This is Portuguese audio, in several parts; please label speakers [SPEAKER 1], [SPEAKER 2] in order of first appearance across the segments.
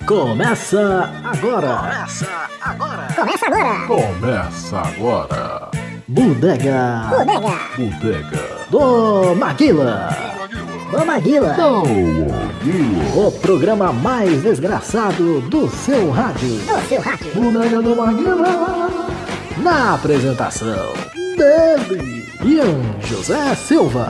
[SPEAKER 1] Começa agora. Bodega do Maguila. O programa mais desgraçado do seu rádio. Bodega do Maguila. Na apresentação dele, Ian José Silva.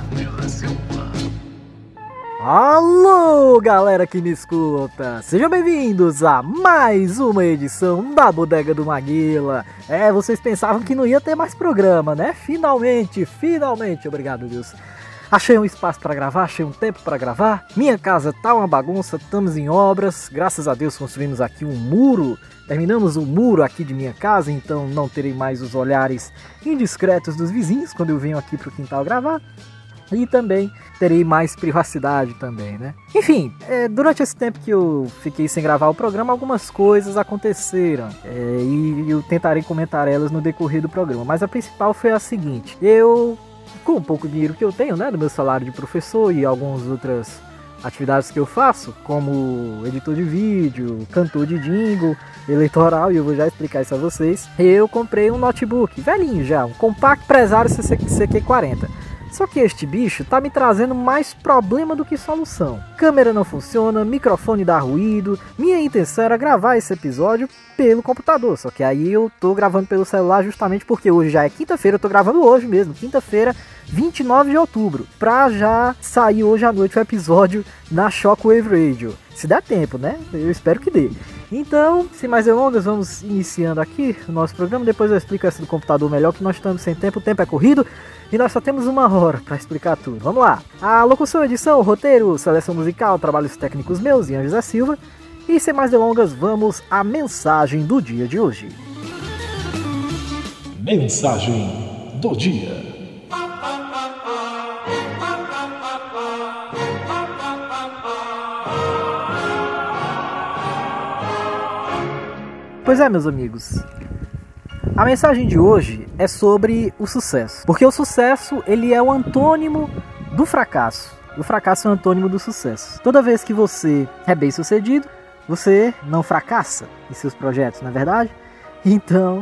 [SPEAKER 1] Alô, galera que me escuta! Sejam bem-vindos a mais uma edição da Bodega do Maguila. Vocês pensavam que não ia ter mais programa, né? Finalmente, obrigado, Deus. Achei um espaço para gravar, achei um tempo para gravar. Minha casa tá uma bagunça, estamos em obras. Graças a Deus construímos aqui um muro. Terminamos o muro aqui de minha casa, então não terei mais os olhares indiscretos dos vizinhos quando eu venho aqui pro quintal gravar. E também terei mais privacidade também, né? Enfim, durante esse tempo que eu fiquei sem gravar o programa, algumas coisas aconteceram. E eu tentarei comentar elas no decorrer do programa. Mas a principal foi a seguinte. Eu, com o pouco dinheiro que eu tenho, né? Do meu salário de professor e algumas outras atividades que eu faço, como editor de vídeo, cantor de jingle, eleitoral, e eu vou já explicar isso a vocês. Eu comprei um notebook, velhinho já, um Compaq Presario CQ40. Só que este bicho tá me trazendo mais problema do que solução. Câmera não funciona, microfone dá ruído. Minha intenção era gravar esse episódio pelo computador, só que aí eu tô gravando pelo celular justamente porque hoje já é quinta-feira, eu tô gravando hoje mesmo, quinta-feira, 29 de outubro, pra já sair hoje à noite o episódio na Shockwave Radio. Se der tempo, né? Eu espero que dê. Então, sem mais delongas, vamos iniciando aqui o nosso programa. Depois eu explico essa do computador melhor, que nós estamos sem tempo, o tempo é corrido e nós só temos uma hora para explicar tudo. Vamos lá! A locução, edição, roteiro, seleção musical, trabalhos técnicos meus, Ian José Silva. E sem mais delongas, vamos à mensagem do dia de hoje. Mensagem do dia. Pois é, meus amigos, a mensagem de hoje é sobre o sucesso. Porque o sucesso, ele é o antônimo do fracasso. O fracasso é o antônimo do sucesso. Toda vez que você é bem sucedido, você não fracassa em seus projetos, não é verdade? Então,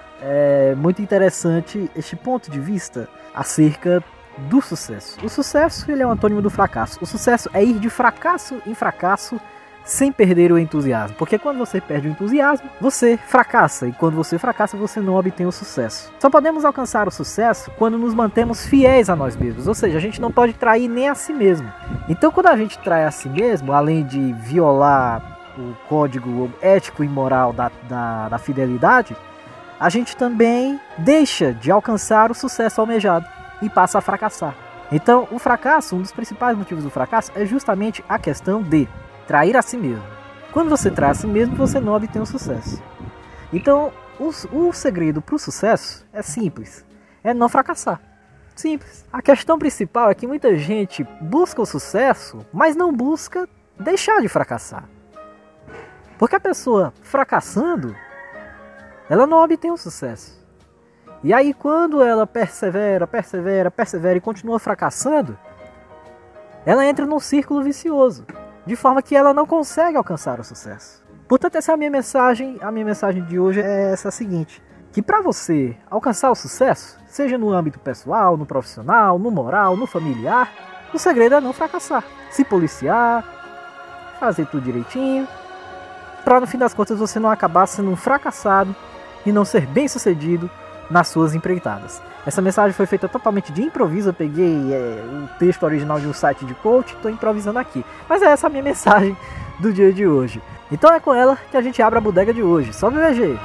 [SPEAKER 1] é muito interessante este ponto de vista acerca do sucesso. O sucesso, ele é o antônimo do fracasso. O sucesso é ir de fracasso em fracasso sem perder o entusiasmo. Porque quando você perde o entusiasmo, você fracassa. E quando você fracassa, você não obtém o sucesso. Só podemos alcançar o sucesso quando nos mantemos fiéis a nós mesmos. Ou seja, a gente não pode trair nem a si mesmo. Então, quando a gente trai a si mesmo, além de violar o código ético e moral da fidelidade, a gente também deixa de alcançar o sucesso almejado e passa a fracassar. Então, o fracasso, um dos principais motivos do fracasso, é justamente a questão de trair a si mesmo. Quando você trai a si mesmo, você não obtém o sucesso. Então, o segredo para o sucesso é simples. É não fracassar. Simples. A questão principal é que muita gente busca o sucesso, mas não busca deixar de fracassar. Porque a pessoa fracassando, ela não obtém o sucesso. E aí quando ela persevera e continua fracassando, ela entra num círculo vicioso, de forma que ela não consegue alcançar o sucesso. Portanto, essa é a minha mensagem de hoje é essa seguinte: que para você alcançar o sucesso, seja no âmbito pessoal, no profissional, no moral, no familiar, o segredo é não fracassar. Se policiar, fazer tudo direitinho, para no fim das contas você não acabar sendo um fracassado e não ser bem sucedido nas suas empreitadas. Essa mensagem foi feita totalmente de improviso. Eu peguei o texto original de um site de coach, estou improvisando aqui. Mas é essa a minha mensagem do dia de hoje. Então é com ela que a gente abre a bodega de hoje. Sobe o VG!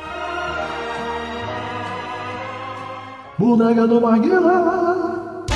[SPEAKER 1] Bodega do Maguila.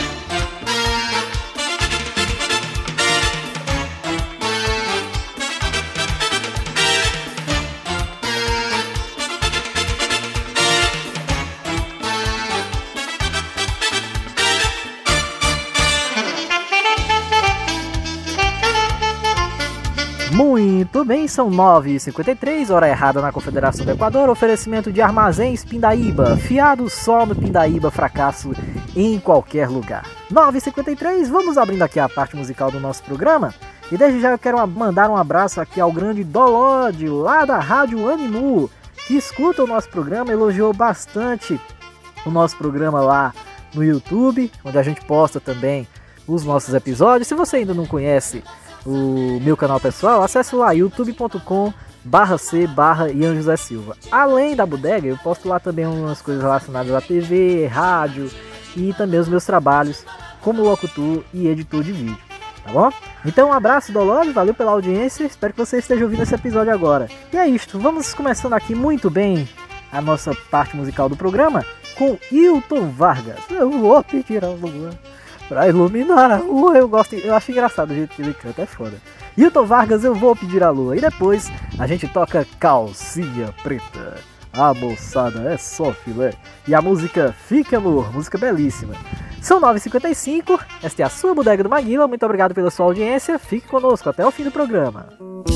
[SPEAKER 1] Muito bem, são 9h53, hora errada na Confederação do Equador. Oferecimento de Armazéns Pindaíba, fiado só no Pindaíba, fracasso em qualquer lugar. 9h53, vamos abrindo aqui a parte musical do nosso programa. E desde já eu quero mandar um abraço aqui ao grande Dolod, lá da Rádio Animu, que escuta o nosso programa, elogiou bastante o nosso programa lá no YouTube, onde a gente posta também os nossos episódios. Se você ainda não conhece o meu canal pessoal, acesse lá youtube.com/c/Ian José Silva. Além da bodega, eu posto lá também umas coisas relacionadas à TV, rádio e também os meus trabalhos como locutor e editor de vídeo, tá bom? Então um abraço, Dolores, valeu pela audiência, espero que você esteja ouvindo esse episódio agora. E é isto, vamos começando aqui muito bem a nossa parte musical do programa com Hilton Vargas. Eu vou pedir a lua pra iluminar a rua. Eu acho engraçado o jeito que ele canta, é foda. Hilton Vargas, eu vou pedir a lua. E depois a gente toca Calcinha Preta. A moçada é só filé. E a música Fique Amor, música belíssima. São 9h55, esta é a sua Bodega do Maguila. Muito obrigado pela sua audiência. Fique conosco até o fim do programa.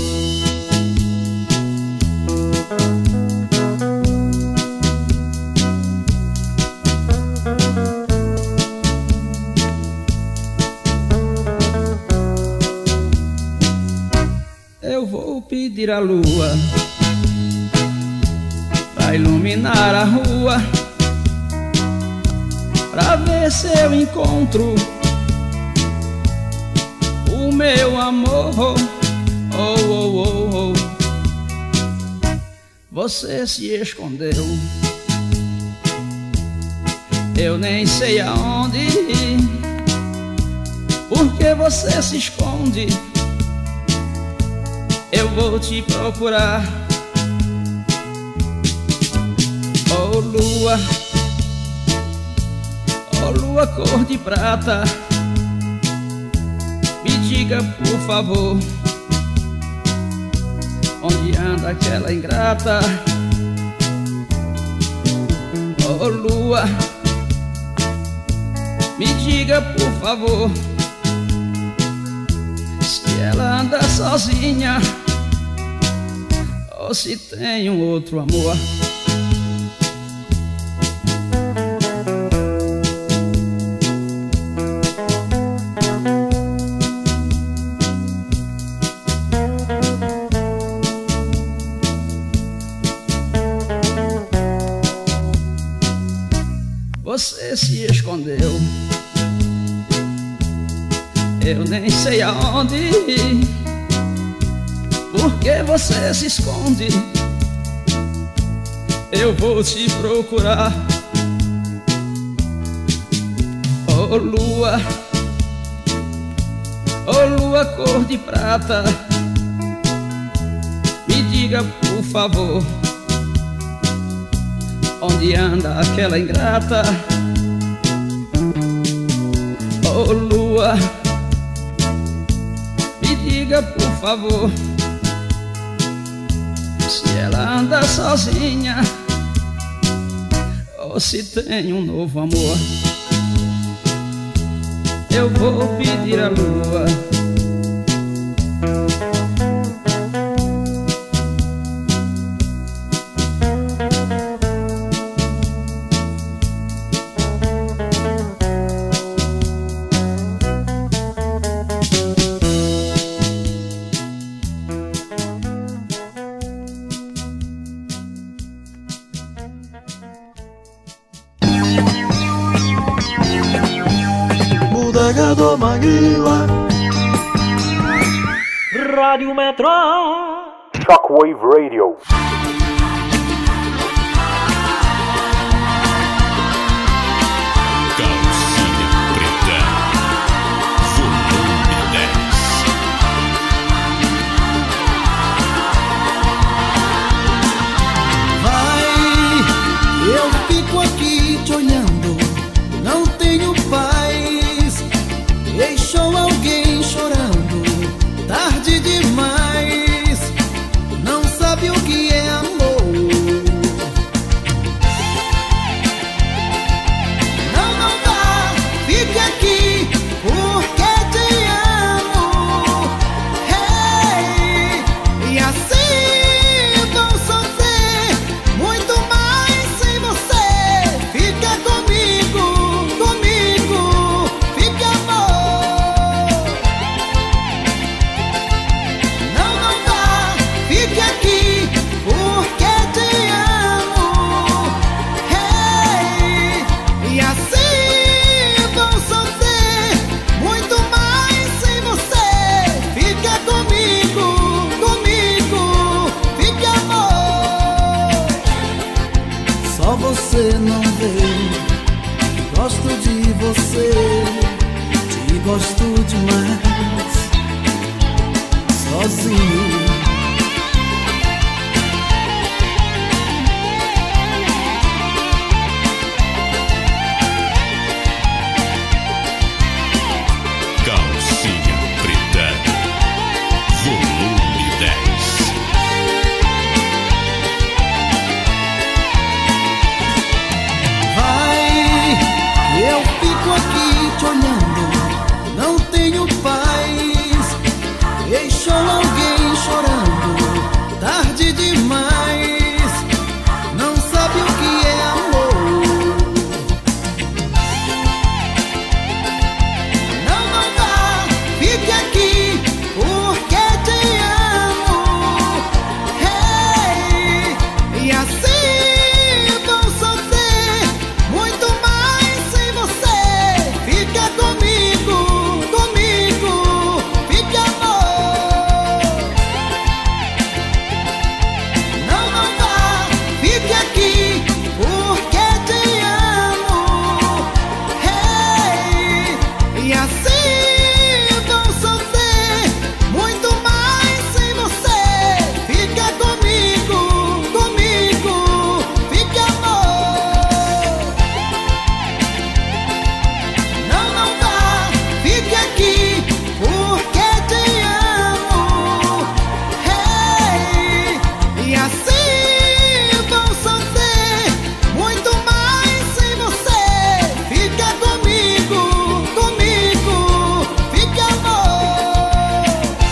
[SPEAKER 2] Eu vou pedir a lua pra iluminar a rua, pra ver se eu encontro o meu amor. Oh, oh, oh, oh. Você se escondeu, eu nem sei aonde. Porque você se esconde, eu vou te procurar. Oh lua, oh lua cor de prata, me diga por favor, onde anda aquela ingrata? Oh lua, me diga por favor, se ela anda sozinha ou se tem um outro amor. Você se escondeu, eu nem sei aonde. Porque você se esconde, eu vou te procurar. Oh lua cor de prata, me diga por favor, onde anda aquela ingrata? Oh lua, me diga por favor, se ela anda sozinha ou se tem um novo amor. Eu vou pedir a lua
[SPEAKER 3] Bodega do Maguila,
[SPEAKER 1] Rádio Metro,
[SPEAKER 4] Shockwave Radio.
[SPEAKER 5] Calcinha Preta, volume 10.
[SPEAKER 3] vai, eu fico aqui te olhando, não tenho paz, deixou alguém chorando, tarde demais, não sabe o que é sozinho.
[SPEAKER 5] Calcinha Preta, volume 10.
[SPEAKER 3] Vai, eu fico aqui te olhando, não tenho paz. Deixou alguém chorando, tarde demais. Não sabe o que é amor. Não vá, fique aqui, porque te amo. Hey, e assim vou sofrer muito mais sem você. Fica comigo, comigo, fique amor. Não vá, fique aqui, porque te amo. Hey, e assim vou sofrer muito mais sem você. Fica comigo, comigo, fique amor. Não vá, fique aqui, porque te amo. Hey, e assim vou sofrer muito mais sem você. Fica comigo, comigo, fique amor.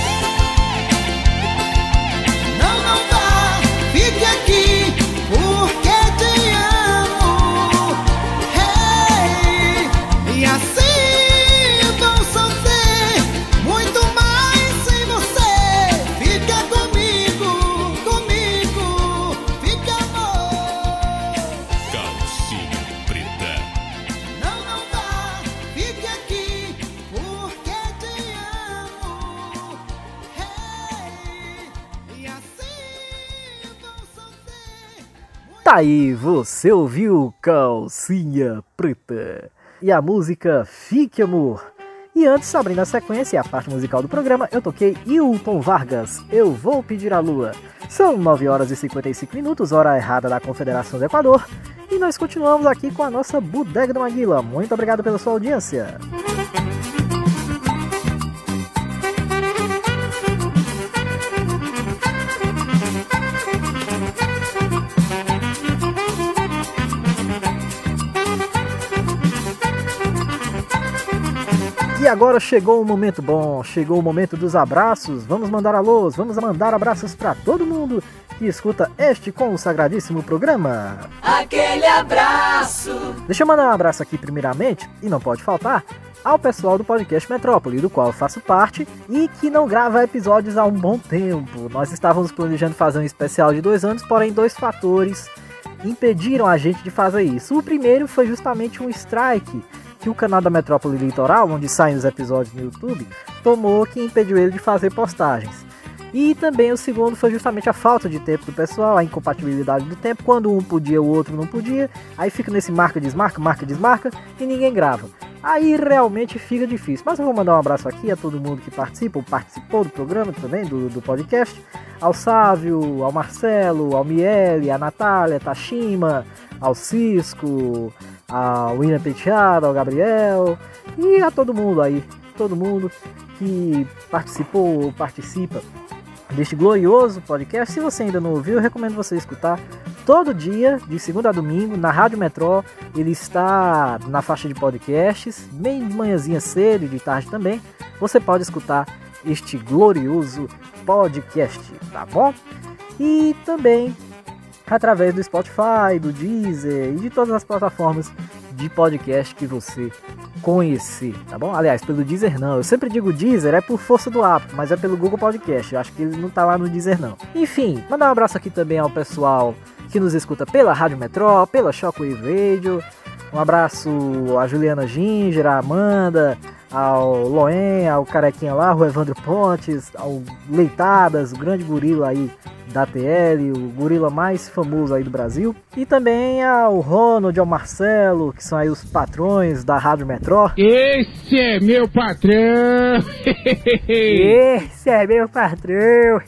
[SPEAKER 3] Não vá, fique aqui, porque te amo. Hey, e assim vou sofrer muito mais sem você. Fica comigo, comigo, fique amor.
[SPEAKER 5] Calcinha Preta,
[SPEAKER 3] Não vá, fique aqui, porque te amo. Hey, e assim vou sofrer.
[SPEAKER 1] Tá aí, você ouviu Calcinha Preta e a música Fique Amor. E antes, abrindo a sequência e a parte musical do programa, eu toquei Hilton Vargas, Eu Vou Pedir a Lua. São 9 horas e 55 minutos, hora errada da Confederação do Equador, e nós continuamos aqui com a nossa Bodega do Maguila. Muito obrigado pela sua audiência. E agora chegou o momento bom, chegou o momento dos abraços. Vamos mandar alôs, vamos mandar abraços para todo mundo que escuta este consagradíssimo programa.
[SPEAKER 6] Aquele abraço.
[SPEAKER 1] Deixa eu mandar um abraço aqui primeiramente, e não pode faltar, ao pessoal do podcast Metrópole, do qual eu faço parte e que não grava episódios há um bom tempo. Nós estávamos planejando fazer um especial de 2 anos, porém 2 fatores impediram a gente de fazer isso. O primeiro foi justamente um strike que o canal da Metrópole Litoral, onde saem os episódios no YouTube, tomou, que impediu ele de fazer postagens. E também o segundo foi justamente a falta de tempo do pessoal, a incompatibilidade do tempo. Quando um podia, o outro não podia. Aí fica nesse marca-desmarca, marca-desmarca e ninguém grava. Aí realmente fica difícil. Mas eu vou mandar um abraço aqui a todo mundo que participa, ou participou do programa também, do podcast. Ao Sávio, ao Marcelo, ao Miele, à Natália, Tashima, ao Cisco, ao William Penteado, ao Gabriel e a todo mundo aí, todo mundo que participou ou participa deste glorioso podcast. Se você ainda não ouviu, eu recomendo você escutar todo dia, de segunda a domingo, na Rádio Metrô. Ele está na faixa de podcasts, bem de manhãzinha cedo e de tarde também. Você pode escutar este glorioso podcast, tá bom? E também através do Spotify, do Deezer e de todas as plataformas de podcast que você conhecer, tá bom? Aliás, pelo Deezer não, eu sempre digo Deezer é por força do app, mas é pelo Google Podcast, eu acho que ele não tá lá no Deezer não. Enfim, mandar um abraço aqui também ao pessoal que nos escuta pela Rádio Metrô, pela Shockwave Radio. Um abraço a Juliana Ginger, a Amanda, ao Loen, ao Carequinha lá, o Evandro Pontes, ao Leitadas, o grande gorila aí da TL, o gorila mais famoso aí do Brasil, e também ao Ronald, ao Marcelo, que são aí os patrões da Rádio Metrô.
[SPEAKER 7] Esse é meu patrão!
[SPEAKER 1] Esse é meu patrão!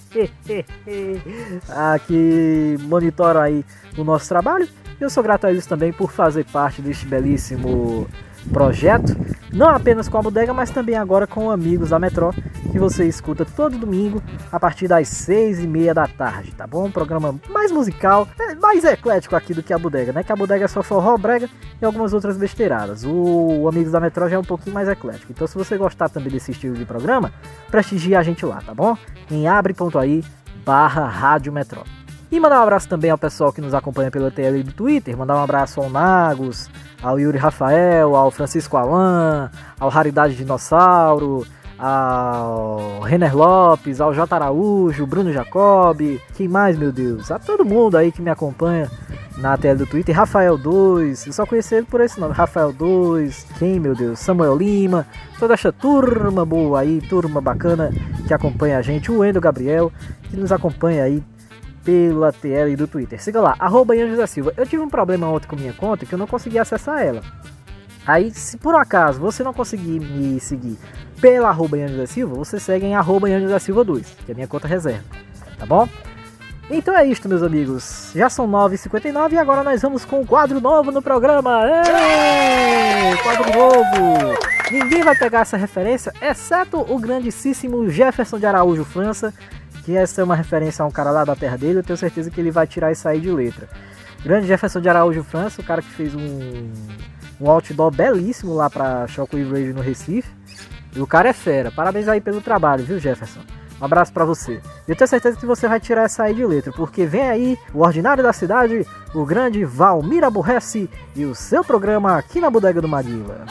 [SPEAKER 1] Que monitoram aí o nosso trabalho. Eu sou grato a eles também por fazer parte deste belíssimo projeto, não apenas com a bodega, mas também agora com amigos da Metrô, que você escuta todo domingo a partir das 6h30 da tarde, tá bom? Um programa mais musical, mais eclético aqui do que a bodega, né? Que a bodega é só forró, brega e algumas outras besteiradas. O Amigos da Metrô já é um pouquinho mais eclético. Então, se você gostar também desse estilo de programa, prestigie a gente lá, tá bom? Em abre.ai/Rádio Metrô. E mandar um abraço também ao pessoal que nos acompanha pela TL do Twitter. Mandar um abraço ao Nagos, ao Yuri Rafael, ao Francisco Alan, ao Raridade Dinossauro, ao Renner Lopes, ao J. Araújo, Bruno Jacob, quem mais, meu Deus? A todo mundo aí que me acompanha na TL do Twitter. Rafael 2, eu só conheci ele por esse nome, Rafael 2, quem, meu Deus? Samuel Lima, toda essa turma boa aí, turma bacana que acompanha a gente, o Wendel Gabriel, que nos acompanha aí pela TL do Twitter. Siga lá, @IanJosé_Silva. Eu tive um problema ontem com minha conta que eu não consegui acessar ela. Aí, se por acaso você não conseguir me seguir pela @IanJosé_Silva, você segue em @IanJosé_Silva2, que é a minha conta reserva, tá bom? Então é isto, meus amigos. Já são 9h59 e agora nós vamos com um quadro novo no programa. Quadro novo! Ninguém vai pegar essa referência, exceto o grandíssimo Jefferson de Araújo França, que essa é uma referência a um cara lá da terra dele. Eu tenho certeza que ele vai tirar isso aí de letra. Grande Jefferson de Araújo França, o cara que fez um outdoor belíssimo lá pra Shockwave Radio no Recife. E o cara é fera. Parabéns aí pelo trabalho, viu, Jefferson? Um abraço pra você. Eu tenho certeza que você vai tirar essa aí de letra, porque vem aí o ordinário da cidade, o grande Valmir Aborrece e o seu programa aqui na Bodega do Maguila.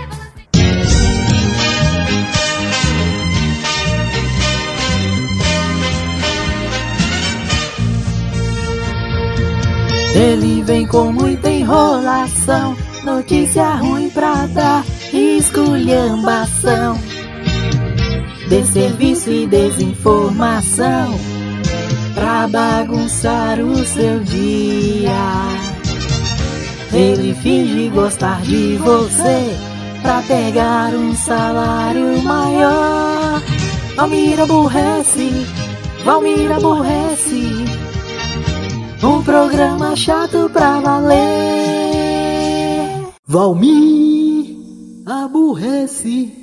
[SPEAKER 6] Ele vem com muita enrolação, notícia ruim pra dar, esculhambação, desserviço e desinformação, pra bagunçar o seu dia. Ele finge gostar de você, pra pegar um salário maior. Valmir aborrece, Valmir aborrece, um programa chato pra valer. Valmir aborrece.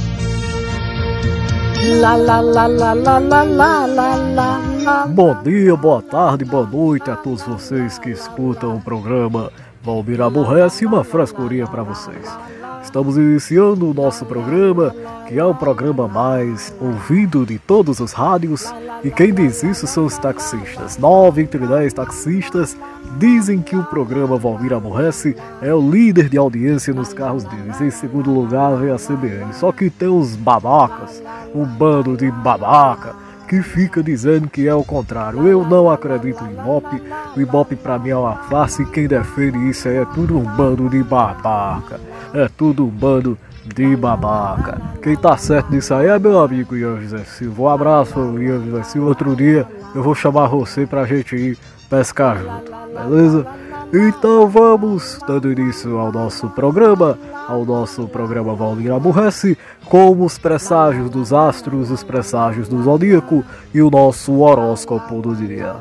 [SPEAKER 6] La la la la la la la la la.
[SPEAKER 8] Bom dia, boa tarde, boa noite a todos vocês que escutam o programa Valmir Aborrece, uma frescurinha pra vocês. Estamos iniciando o nosso programa, que é o programa mais ouvido de todos os rádios, e quem diz isso são os taxistas. 9 entre 10 taxistas dizem que o programa Valmir Aborrece é o líder de audiência nos carros deles. Em segundo lugar vem a CBN, só que tem os babacas, um bando de babaca, que fica dizendo que é o contrário. Eu não acredito em Ibope. O Ibope pra mim é uma farsa, e quem defende isso aí é tudo um bando de babaca. É tudo um bando de babaca. Quem tá certo nisso aí é meu amigo Ian José Silva. Um abraço, Ian José Silva. Outro dia eu vou chamar você pra gente ir pescar junto, beleza? Então vamos dando início ao nosso programa Valmir Aborrece, com os presságios dos astros, os presságios do zodíaco e o nosso horóscopo do dia.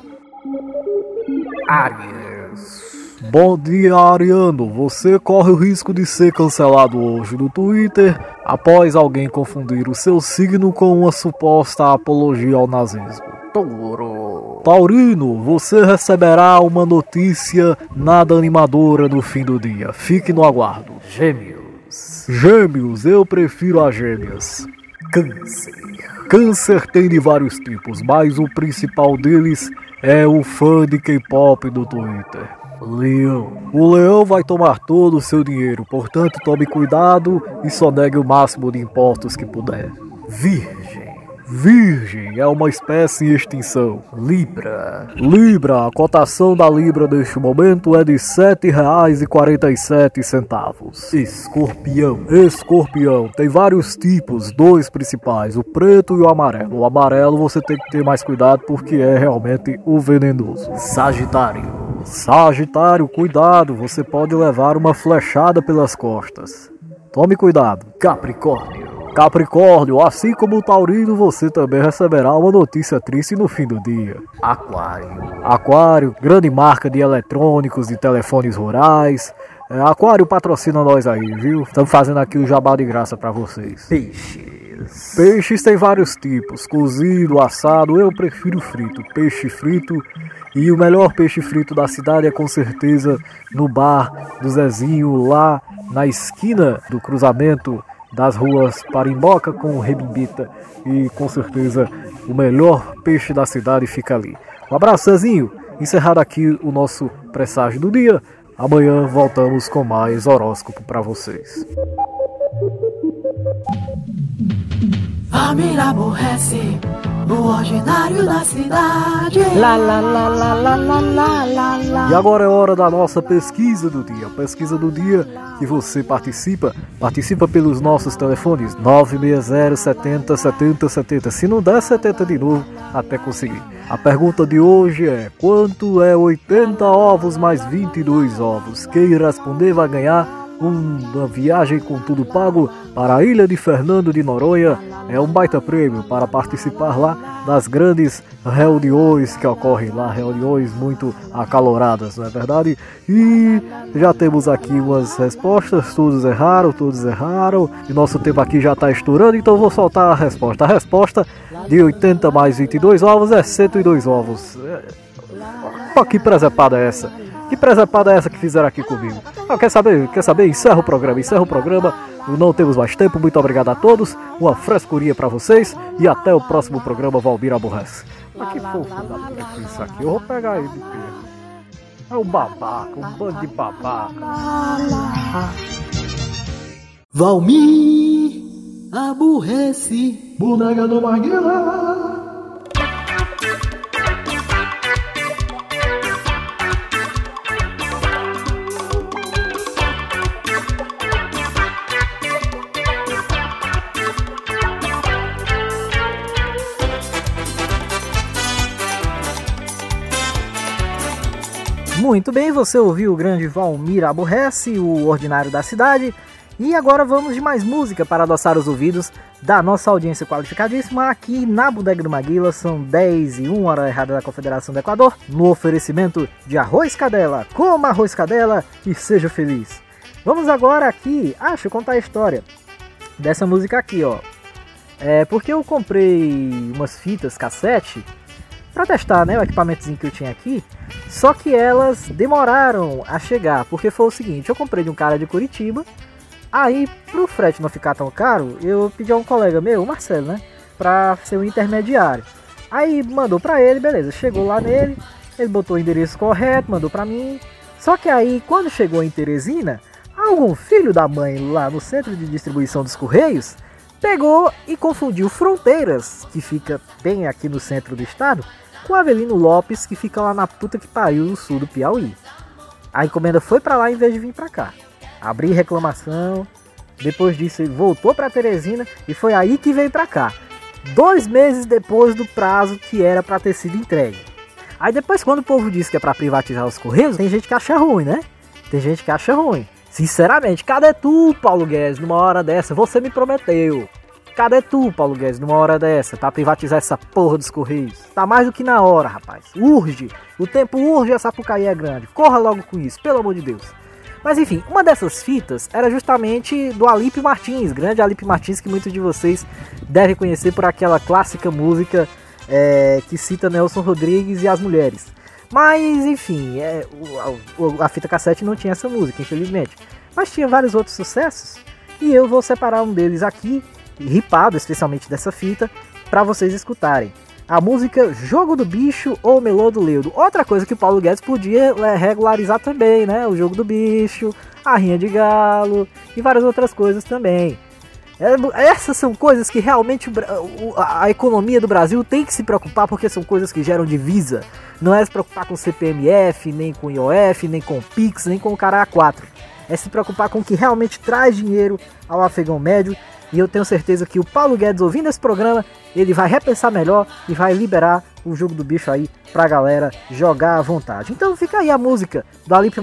[SPEAKER 8] Áries. Bom dia, Ariano. Você corre o risco de ser cancelado hoje no Twitter após alguém confundir o seu signo com uma suposta apologia ao nazismo. Touro. Taurino, você receberá uma notícia nada animadora no fim do dia. Fique no aguardo. Gêmeos, eu prefiro as gêmeas. Câncer tem de vários tipos, mas o principal deles é o fã de K-pop do Twitter. Leão. O leão vai tomar todo o seu dinheiro, portanto tome cuidado e só negue o máximo de impostos que puder. Virgem. Virgem é uma espécie em extinção.
[SPEAKER 1] Libra.
[SPEAKER 8] Libra, a cotação da Libra neste momento é de R$ 7,47.
[SPEAKER 1] Escorpião.
[SPEAKER 8] Escorpião, tem vários tipos, dois principais, o preto e o amarelo. O amarelo você tem que ter mais cuidado porque é realmente o venenoso.
[SPEAKER 1] Sagitário.
[SPEAKER 8] Sagitário, cuidado, você pode levar uma flechada pelas costas. Tome cuidado.
[SPEAKER 1] Capricórnio.
[SPEAKER 8] Capricórnio, assim como o taurino, você também receberá uma notícia triste no fim do dia.
[SPEAKER 1] Aquário.
[SPEAKER 8] Aquário, grande marca de eletrônicos e telefones rurais. Aquário patrocina nós aí, viu? Estamos fazendo aqui o jabá de graça para vocês.
[SPEAKER 1] Peixes.
[SPEAKER 8] Peixes tem vários tipos, cozido, assado, eu prefiro frito. Peixe frito. E o melhor peixe frito da cidade é com certeza no bar do Zezinho, lá na esquina do cruzamento das ruas Parimboca com Rebimbita. E com certeza o melhor peixe da cidade fica ali. Um abraço, Zezinho. Encerrado aqui o nosso presságio do dia. Amanhã voltamos com mais horóscopo para vocês.
[SPEAKER 6] Família aborrece o ordinário da cidade.
[SPEAKER 1] Lá, lá, lá, lá, lá, lá, lá, lá, lá.
[SPEAKER 8] E agora é hora da nossa pesquisa do dia. Pesquisa do dia que você participa pelos nossos telefones 960 70 70 70. Se não der 70 de novo, até conseguir. A pergunta de hoje é: quanto é 80 ovos mais 22 ovos? Quem responder vai ganhar uma viagem com tudo pago para a ilha de Fernando de Noronha. É um baita prêmio para participar lá das grandes reuniões que ocorrem lá, reuniões muito acaloradas, não é verdade? E já temos aqui umas respostas, todos erraram, e nosso tempo aqui já está estourando, então vou soltar a resposta. A resposta de 80 mais 22 ovos é 102 ovos. Pô, que presepada é essa? Que presepada é essa que fizeram aqui comigo? Quer saber? Encerra o programa. Não temos mais tempo. Muito obrigado a todos. Uma frescurinha pra vocês. E até o próximo programa Valmir Aborrece. Mas que fofo da puta isso aqui. Eu vou pegar ele. É um babaca, um bando de babaca.
[SPEAKER 6] Valmir aborrece.
[SPEAKER 8] Boneca do Maguila.
[SPEAKER 1] Muito bem, você ouviu o grande Valmir Aborrece, o ordinário da cidade. E agora vamos de mais música para adoçar os ouvidos da nossa audiência qualificadíssima aqui na Bodega do Maguila. São 10h01, hora errada da Confederação do Equador, no oferecimento de Arroz Cadela. Coma Arroz Cadela e seja feliz. Vamos agora aqui, deixa eu contar a história dessa música aqui, ó. Porque eu comprei umas fitas cassete para testar, né, o equipamentozinho que eu tinha aqui. Só que elas demoraram a chegar, porque foi o seguinte: eu comprei de um cara de Curitiba. Aí, pro frete não ficar tão caro, eu pedi a um colega meu, o Marcelo, né, pra ser o intermediário. Aí mandou pra ele, beleza, chegou lá nele, ele botou o endereço correto, mandou pra mim. Só que aí, quando chegou em Teresina, algum filho da mãe lá no centro de distribuição dos Correios pegou e confundiu Fronteiras, que fica bem aqui no centro do estado, com Avelino Lopes, que fica lá na puta que pariu no sul do Piauí. A encomenda foi pra lá em vez de vir pra cá. Abri reclamação, depois disso ele voltou pra Teresina e foi aí que veio pra cá. 2 meses depois do prazo que era pra ter sido entregue. Aí depois, quando o povo diz que é pra privatizar os Correios, tem gente que acha ruim, né? Tem gente que acha ruim. Sinceramente, cadê tu, Paulo Guedes, numa hora dessa? Você me prometeu. Cadê tu, Paulo Guedes, numa hora dessa, pra privatizar essa porra dos Correios? Tá mais do que na hora, rapaz. Urge. O tempo urge, a Sapucaí é grande. Corra logo com isso, pelo amor de Deus. Mas enfim, uma dessas fitas era justamente do Alípio Martins, grande Alípio Martins, que muitos de vocês devem conhecer por aquela clássica música que cita Nelson Rodrigues e as mulheres. Mas enfim, a fita cassete não tinha essa música, infelizmente. Mas tinha vários outros sucessos, e eu vou separar um deles aqui, ripado especialmente dessa fita, para vocês escutarem. A música Jogo do Bicho ou Melô do Leudo. Outra coisa que o Paulo Guedes podia regularizar também, né? O Jogo do Bicho, a Rinha de Galo e várias outras coisas também. Essas são coisas que realmente a economia do Brasil tem que se preocupar, porque são coisas que geram divisa. Não é se preocupar com CPMF, nem com IOF, nem com Pix, nem com o cara A4. É se preocupar com o que realmente traz dinheiro ao afegão médio. E eu tenho certeza que o Paulo Guedes, ouvindo esse programa, ele vai repensar melhor e vai liberar o jogo do bicho aí pra galera jogar à vontade. Então fica aí a música do Alípio...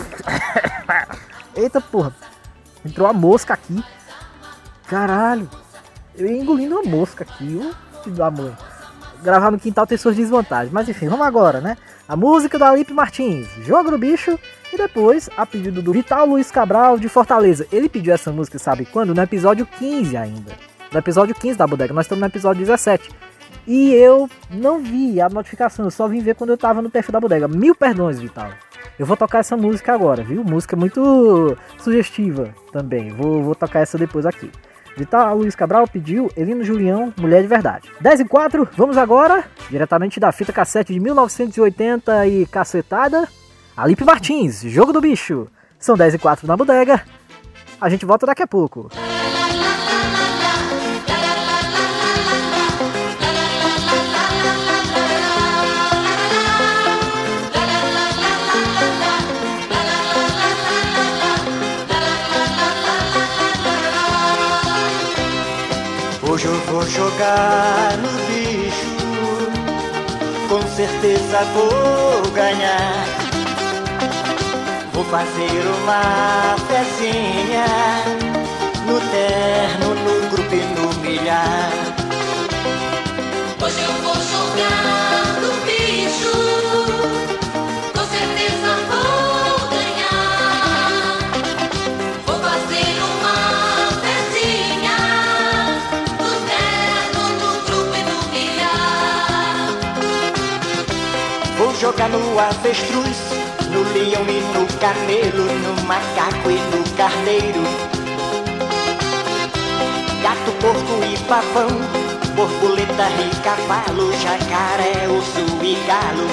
[SPEAKER 1] Eita porra, entrou a mosca aqui. Caralho, eu ia engolindo uma mosca aqui, filho da mãe. Gravar no quintal tem suas desvantagens, mas enfim, vamos agora, né? A música do Alípio Martins, Jogo do Bicho, e depois, a pedido do Vital Luiz Cabral de Fortaleza. Ele pediu essa música, sabe quando? No episódio 15 ainda. No episódio 15 da bodega, nós estamos no episódio 17. E eu não vi a notificação, eu só vim ver quando eu tava no perfil da bodega. 1000 perdões, Vital. Eu vou tocar essa música agora, viu? Música muito sugestiva também. Vou tocar essa depois aqui. Vital Luiz Cabral pediu Elino Julião, Mulher de Verdade. 10h04, vamos agora, diretamente da fita cassete de 1980 e cacetada, Alípio Martins, Jogo do Bicho. São 10h04 na bodega, a gente volta daqui a pouco.
[SPEAKER 9] Hoje eu vou jogar no bicho, com certeza vou ganhar. Vou fazer uma fezinha, no terno, no grupo e no milhar.
[SPEAKER 3] Hoje eu vou jogar no bicho, com certeza vou ganhar. Vou fazer uma fezinha, no terno, no grupo e no milhar.
[SPEAKER 9] Vou jogar no avestruz, no leão e no camelo, no macaco e no carneiro. Gato, porco e pavão, borboleta e cavalo, jacaré, urso e galo.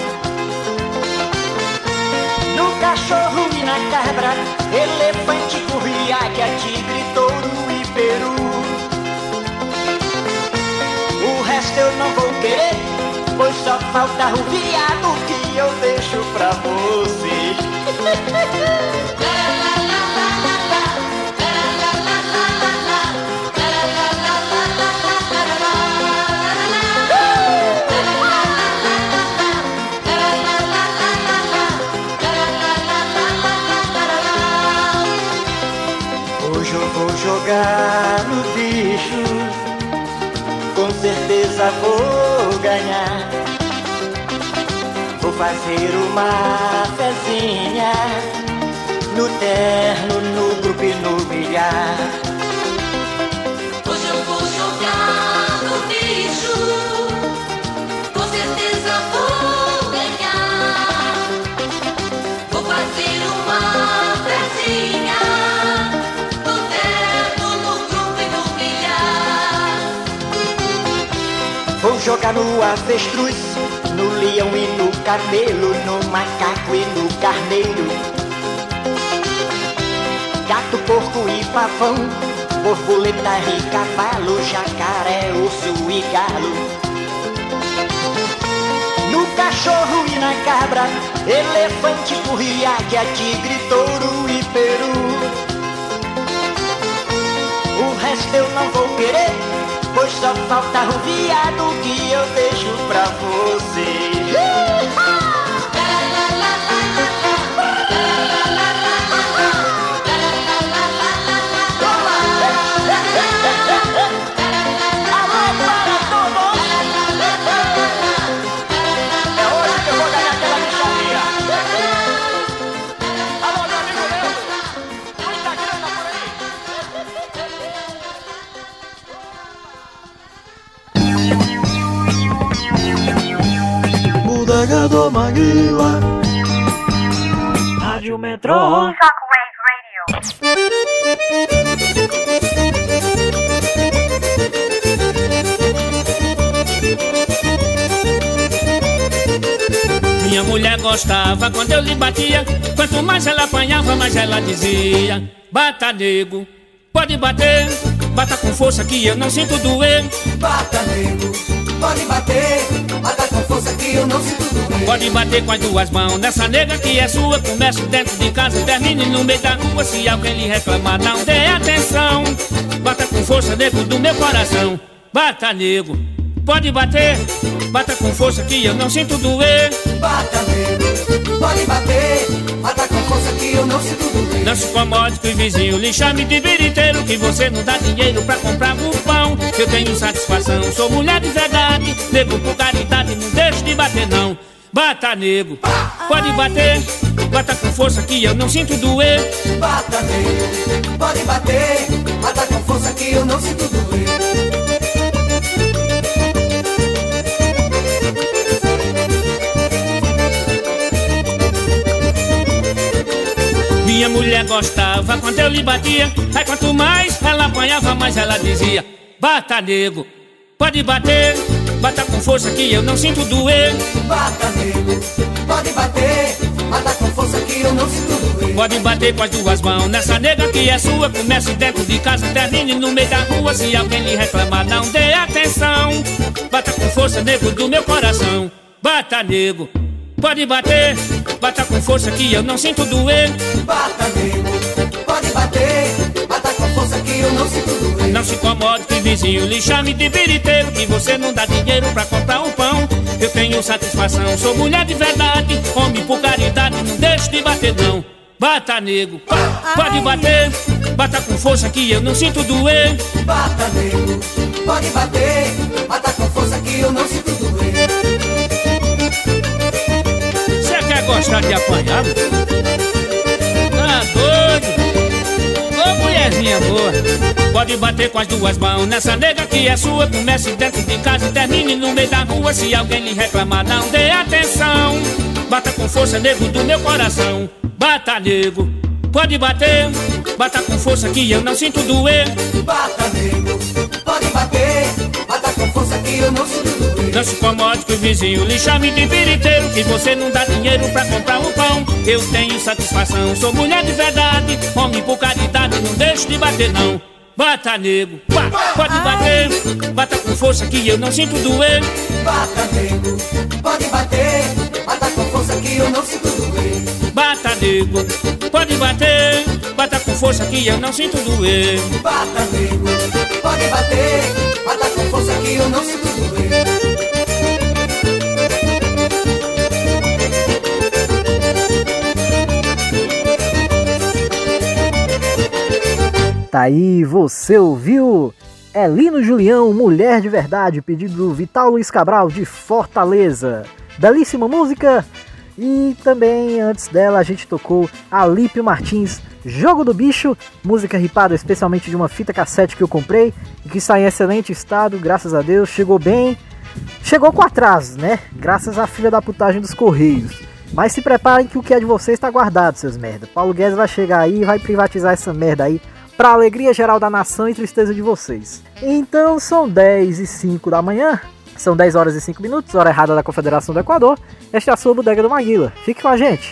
[SPEAKER 9] No cachorro e na cabra, elefante, curriaca, tigre, touro e peru. O resto eu não vou querer, pois só falta o viado que eu deixo pra você. Hoje eu vou jogar no bicho, com certeza vou ganhar. Vou fazer uma fezinha, no terno, no grupo e no milhar.
[SPEAKER 3] Hoje eu vou jogar no bicho, com certeza vou ganhar. Vou fazer uma fezinha, no terno, no grupo e no milhar.
[SPEAKER 9] Vou jogar no avestruz, no leão e no camelo, no macaco e no carneiro. Gato, porco e pavão, borboleta e cavalo, jacaré, urso e galo. No cachorro e na cabra, elefante, curriaca, tigre, touro e peru. O resto eu não vou querer, pois só falta o viado que eu deixo pra você.
[SPEAKER 6] Bodega do Maguila, Rádio Metrô,
[SPEAKER 10] Shockwave Radio.
[SPEAKER 2] Minha mulher gostava quando eu lhe batia. Quanto mais ela apanhava, mais ela dizia: bata, nego, pode bater. bata com força que eu não sinto doer.
[SPEAKER 9] Bata, nego, pode bater, bata com força que eu não sinto doer.
[SPEAKER 2] Pode bater com as duas mãos nessa nega que é sua. Comece dentro de casa, termine no meio da rua. Se alguém lhe reclamar, não dê atenção. Bata com força, nego do meu coração. Bata, nego, pode bater, bata com força que eu não sinto doer.
[SPEAKER 9] Bata, nego, pode bater, bata com força que eu não sinto doer.
[SPEAKER 2] Não se incomode que o vizinho lhe chame de biriteiro, que você não dá dinheiro pra comprar o pão. Eu tenho satisfação, sou mulher de verdade. Nego por caridade, não deixo de bater não. Bata, nego, pode bater, bata com força que eu não sinto doer.
[SPEAKER 9] Bata, nego, pode bater, bata com força que eu não sinto doer.
[SPEAKER 2] Minha mulher gostava quando eu lhe batia. Aí quanto mais ela apanhava, mais ela dizia: bata, nego, pode bater, bata com força que eu não sinto doer.
[SPEAKER 9] Bata, nego, pode bater, bata com força que eu não sinto doer.
[SPEAKER 2] Pode bater com as duas mãos nessa nega que é sua. Comece dentro de casa, termine no meio da rua. Se alguém lhe reclamar, não dê atenção. Bata com força, nego do meu coração. Bata, nego, pode bater, bata com força que eu não sinto doer.
[SPEAKER 9] Bata, nego, pode bater, bata com força que eu não sinto doer.
[SPEAKER 2] Não se incomode que o vizinho lhe chame de biriteiro, que você não dá dinheiro pra comprar um pão. Eu tenho satisfação, sou mulher de verdade. Homem por caridade, não deixo de bater não. Bata, nego, pode bater, bata com força que eu não sinto doer.
[SPEAKER 9] Bata, nego, pode bater, bata com força que eu não sinto doer.
[SPEAKER 2] Você quer gostar de apanhar? Tá doido? Ô mulherzinha boa, pode bater com as duas mãos nessa nega que é sua. Comece dentro de casa e termine no meio da rua. Se alguém lhe reclamar, não dê atenção. Bata com força, nego do meu coração. Bata, nego, pode bater, bata com força que eu não sinto doer.
[SPEAKER 9] Bata, nego, pode bater, bata com força que eu não sinto doer.
[SPEAKER 2] Não se incomode que o vizinho lhe chame de biriteiro, que você não dá dinheiro pra comprar um pão. Eu tenho satisfação, sou mulher de verdade. Homem por caridade, não deixo de bater não. Bata, nego, pode bater, bata com força que eu não sinto doer.
[SPEAKER 9] Bata, nego, pode bater, bata com força que eu não sinto doer.
[SPEAKER 2] Bata, nego, pode bater, bata com força que eu não sinto doer.
[SPEAKER 9] Bata, nego, pode bater, bata com força que eu não sinto doer.
[SPEAKER 1] Tá aí, você ouviu? Elino Julião, Mulher de Verdade, pedido do Vital Luiz Cabral de Fortaleza. Belíssima música. E também antes dela a gente tocou Alípio Martins, Jogo do Bicho, música ripada especialmente de uma fita cassete que eu comprei e que está em excelente estado, graças a Deus, chegou bem. Chegou com atraso, né? Graças à filha da putagem dos Correios. Mas se preparem que o que é de vocês está guardado, seus merda. Paulo Guedes vai chegar aí e vai privatizar essa merda aí, pra alegria geral da nação e tristeza de vocês. Então são 10h05 da manhã, são 10 horas e 5 minutos, hora errada da Confederação do Equador. Esta é a sua Bodega do Maguila. Fique com a gente.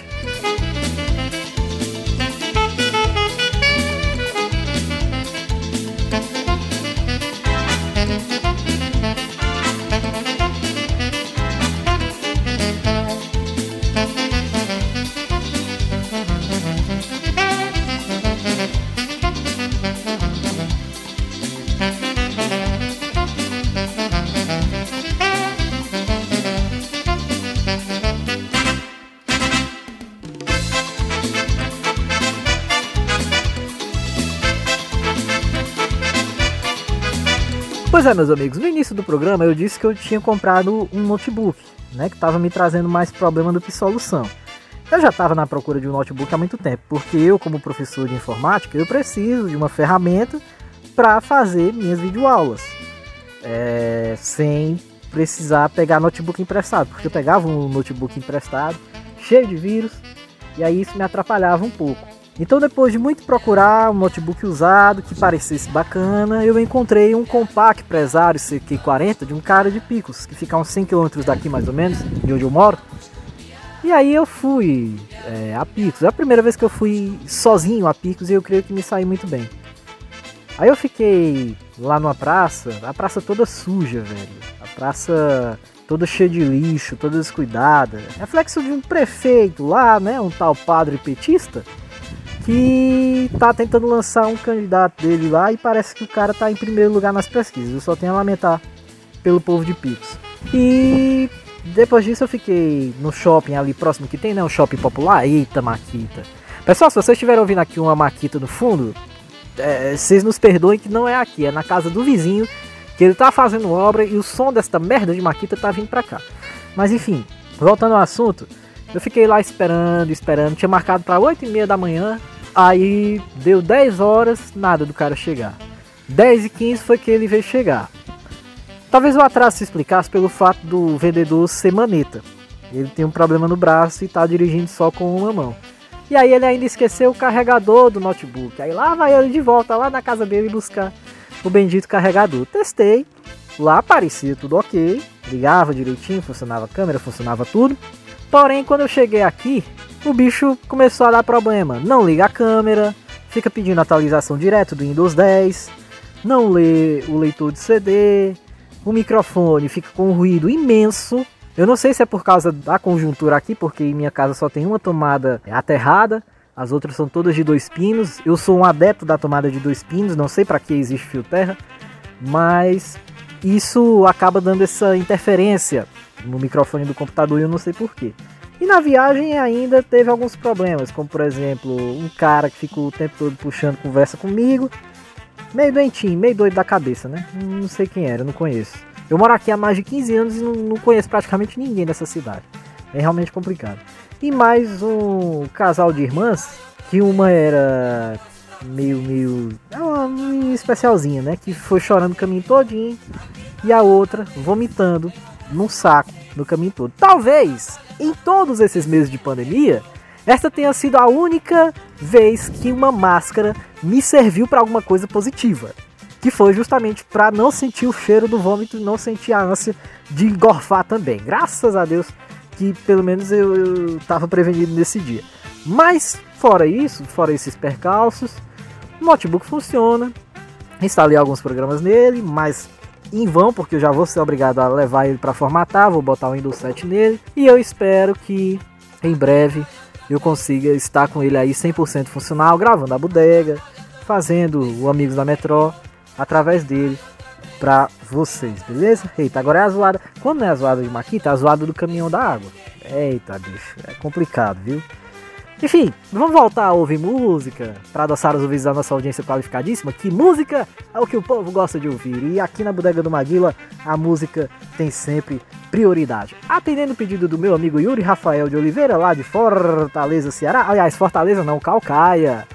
[SPEAKER 1] Pois é, meus amigos, no início do programa eu disse que eu tinha comprado um notebook, né, que estava me trazendo mais problema do que solução. Eu já estava na procura de um notebook há muito tempo, porque eu, como professor de informática, eu preciso de uma ferramenta para fazer minhas videoaulas, sem precisar pegar notebook emprestado, porque eu pegava um notebook emprestado, cheio de vírus, e aí isso me atrapalhava um pouco. Então, depois de muito procurar um notebook usado que parecesse bacana, eu encontrei um Compaq Presario CQ40 de um cara de Picos, que fica a uns 100 km daqui mais ou menos, de onde eu moro. E aí eu fui a Picos. É a primeira vez que eu fui sozinho a Picos e eu creio que me saí muito bem. Aí eu fiquei lá numa praça, a praça toda suja, velho. A praça toda cheia de lixo, toda descuidada. Reflexo de um prefeito lá, né, um tal padre petista, que tá tentando lançar um candidato dele lá e parece que o cara tá em primeiro lugar nas pesquisas. Eu só tenho a lamentar pelo povo de Pix. E depois disso eu fiquei no shopping ali próximo que tem, né, um shopping popular. Eita, Maquita. Pessoal, se vocês estiverem ouvindo aqui uma Maquita no fundo, vocês nos perdoem que não é aqui, é na casa do vizinho, que ele tá fazendo obra e o som desta merda de Maquita tá vindo pra cá. Mas enfim, voltando ao assunto, eu fiquei lá esperando, tinha marcado pra 8h30 da manhã, aí deu 10 horas, nada do cara chegar. 10h15 foi que ele veio chegar. Talvez o atraso se explicasse pelo fato do vendedor ser maneta. Ele tem um problema no braço e tá dirigindo só com uma mão. E aí ele ainda esqueceu o carregador do notebook. Aí lá vai ele de volta, lá na casa dele buscar o bendito carregador. Testei, lá parecia tudo ok, ligava direitinho, funcionava a câmera, funcionava tudo. Porém, quando eu cheguei aqui, o bicho começou a dar problema. Não liga a câmera, fica pedindo atualização direto do Windows 10, não lê o leitor de CD, o microfone fica com um ruído imenso. Eu não sei se é por causa da conjuntura aqui, porque em minha casa só tem uma tomada aterrada, as outras são todas de 2 pinos. Eu sou um adepto da tomada de 2 pinos, não sei para que existe fio terra, mas isso acaba dando essa interferência no microfone do computador e eu não sei porquê. E na viagem ainda teve alguns problemas, como por exemplo, um cara que ficou o tempo todo puxando conversa comigo, meio doentinho, meio doido da cabeça, né? Não sei quem era, não conheço. Eu moro aqui há mais de 15 anos e não conheço praticamente ninguém dessa cidade. É realmente complicado. E mais um casal de irmãs, que uma era meio especialzinha, né? Que foi chorando o caminho todinho e a outra vomitando num saco no caminho todo. Talvez, em todos esses meses de pandemia, esta tenha sido a única vez que uma máscara me serviu para alguma coisa positiva. Que foi justamente para não sentir o cheiro do vômito e não sentir a ânsia de engorfar também. Graças a Deus que pelo menos eu estava prevenido nesse dia. Mas fora isso, fora esses percalços, o notebook funciona. Instalei alguns programas nele, mas em vão, porque eu já vou ser obrigado a levar ele para formatar. Vou botar o Windows 7 nele e eu espero que em breve eu consiga estar com ele aí 100% funcional, gravando a bodega, fazendo o Amigos da Metro através dele pra vocês, beleza? Eita, agora é a zoada. Quando não é a zoada de Maquita, é a zoada do caminhão da água. Eita, bicho, é complicado, viu? Enfim, vamos voltar a ouvir música pra adoçar os ouvidos da nossa audiência qualificadíssima, que música é o que o povo gosta de ouvir. E aqui na Bodega do Maguila, a música tem sempre prioridade. Atendendo o pedido do meu amigo Yuri Rafael de Oliveira, lá de Fortaleza, Ceará. Aliás, Fortaleza não, Calcaia,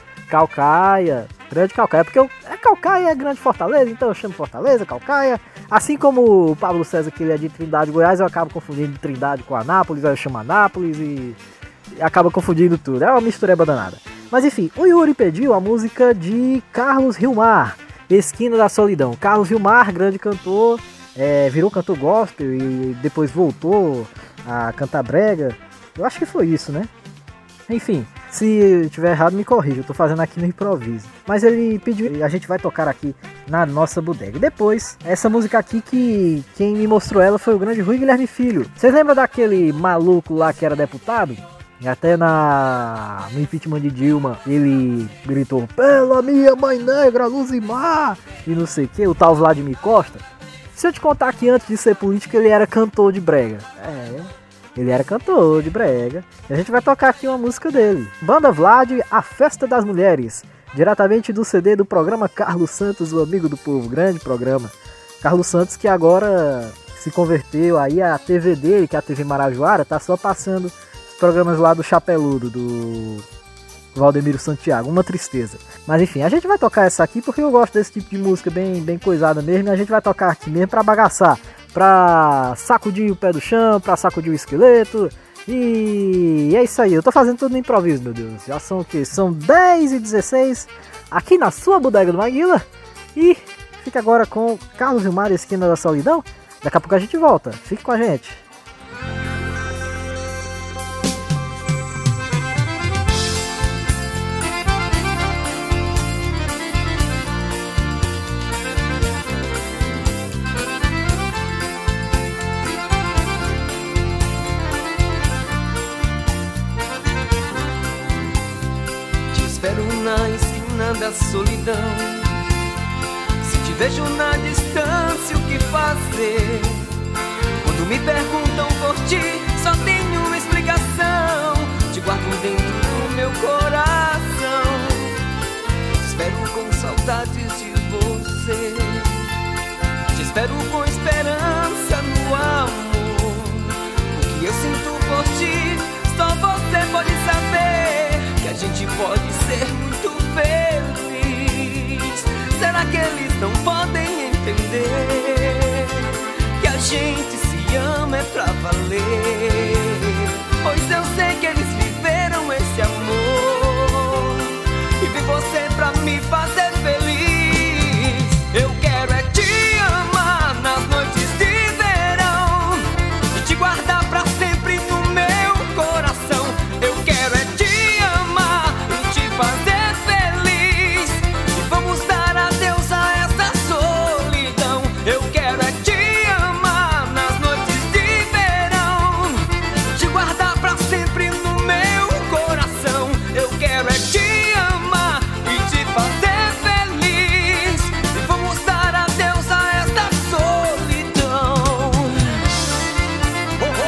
[SPEAKER 1] Grande Calcaia, porque Calcaia é Grande Fortaleza, então eu chamo Fortaleza, Calcaia. Assim como o Pablo César, que ele é de Trindade, Goiás, eu acabo confundindo Trindade com Anápolis, aí eu chamo Anápolis e acaba confundindo tudo. É uma mistureba danada. Mas enfim, o Yuri pediu a música de Carlos Gilmar, Esquina da Solidão. Carlos Gilmar, grande cantor, virou cantor gospel e depois voltou a cantar brega. Eu acho que foi isso, né? Enfim, se eu estiver errado, me corrija, eu tô fazendo aqui no improviso. Mas ele pediu e a gente vai tocar aqui na nossa bodega. E depois, essa música aqui que quem me mostrou ela foi o grande Rui Guilherme Filho. Vocês lembram daquele maluco lá que era deputado? E até no impeachment de Dilma, ele gritou, pela minha mãe negra, Luzimar, e não sei o que, o tal Vladimir Costa. Se eu te contar que antes de ser político, ele era cantor de brega. Ele era cantor de brega. E a gente vai tocar aqui uma música dele. Banda Vlad, A Festa das Mulheres. Diretamente do CD do programa Carlos Santos, o Amigo do Povo. Grande programa. Carlos Santos que agora se converteu aí a TV dele, que é a TV Marajoara, tá só passando os programas lá do Chapeludo, do Valdemiro Santiago. Uma tristeza. Mas enfim, a gente vai tocar essa aqui porque eu gosto desse tipo de música bem coisada mesmo. E a gente vai tocar aqui mesmo pra bagaçar. Pra sacudir o pé do chão, pra sacudir o esqueleto. E é isso aí, eu tô fazendo tudo no improviso, meu Deus. Já são o quê? São 10h16 aqui na sua Bodega do Maguila. E fica agora com Carlos Gilmar, Esquina da Solidão. Daqui a pouco a gente volta, fique com a gente.
[SPEAKER 11] espero na esquina da solidão. Se te vejo na distância, o que fazer? Quando me perguntam por ti, só tenho uma explicação. Te guardo dentro do meu coração. Te espero com saudades de você. Te espero com esperança no amor. O que eu sinto por ti, só você pode saber. Que a gente pode ser muito feliz. Será que eles não podem entender? Que a gente se ama é pra valer. Pois eu sei que eles viveram esse amor. E vi você pra me fazer feliz. Eu quero é te amar nas noites de verão e te guardar pra sempre no meu coração. Eu quero é te amar e te fazer feliz. E vamos dar adeus a essa solidão. Eu quero é te amar nas noites de verão, te guardar pra sempre no meu coração. Eu quero é te amar e te fazer feliz. E vamos dar adeus a esta solidão. Oh, oh,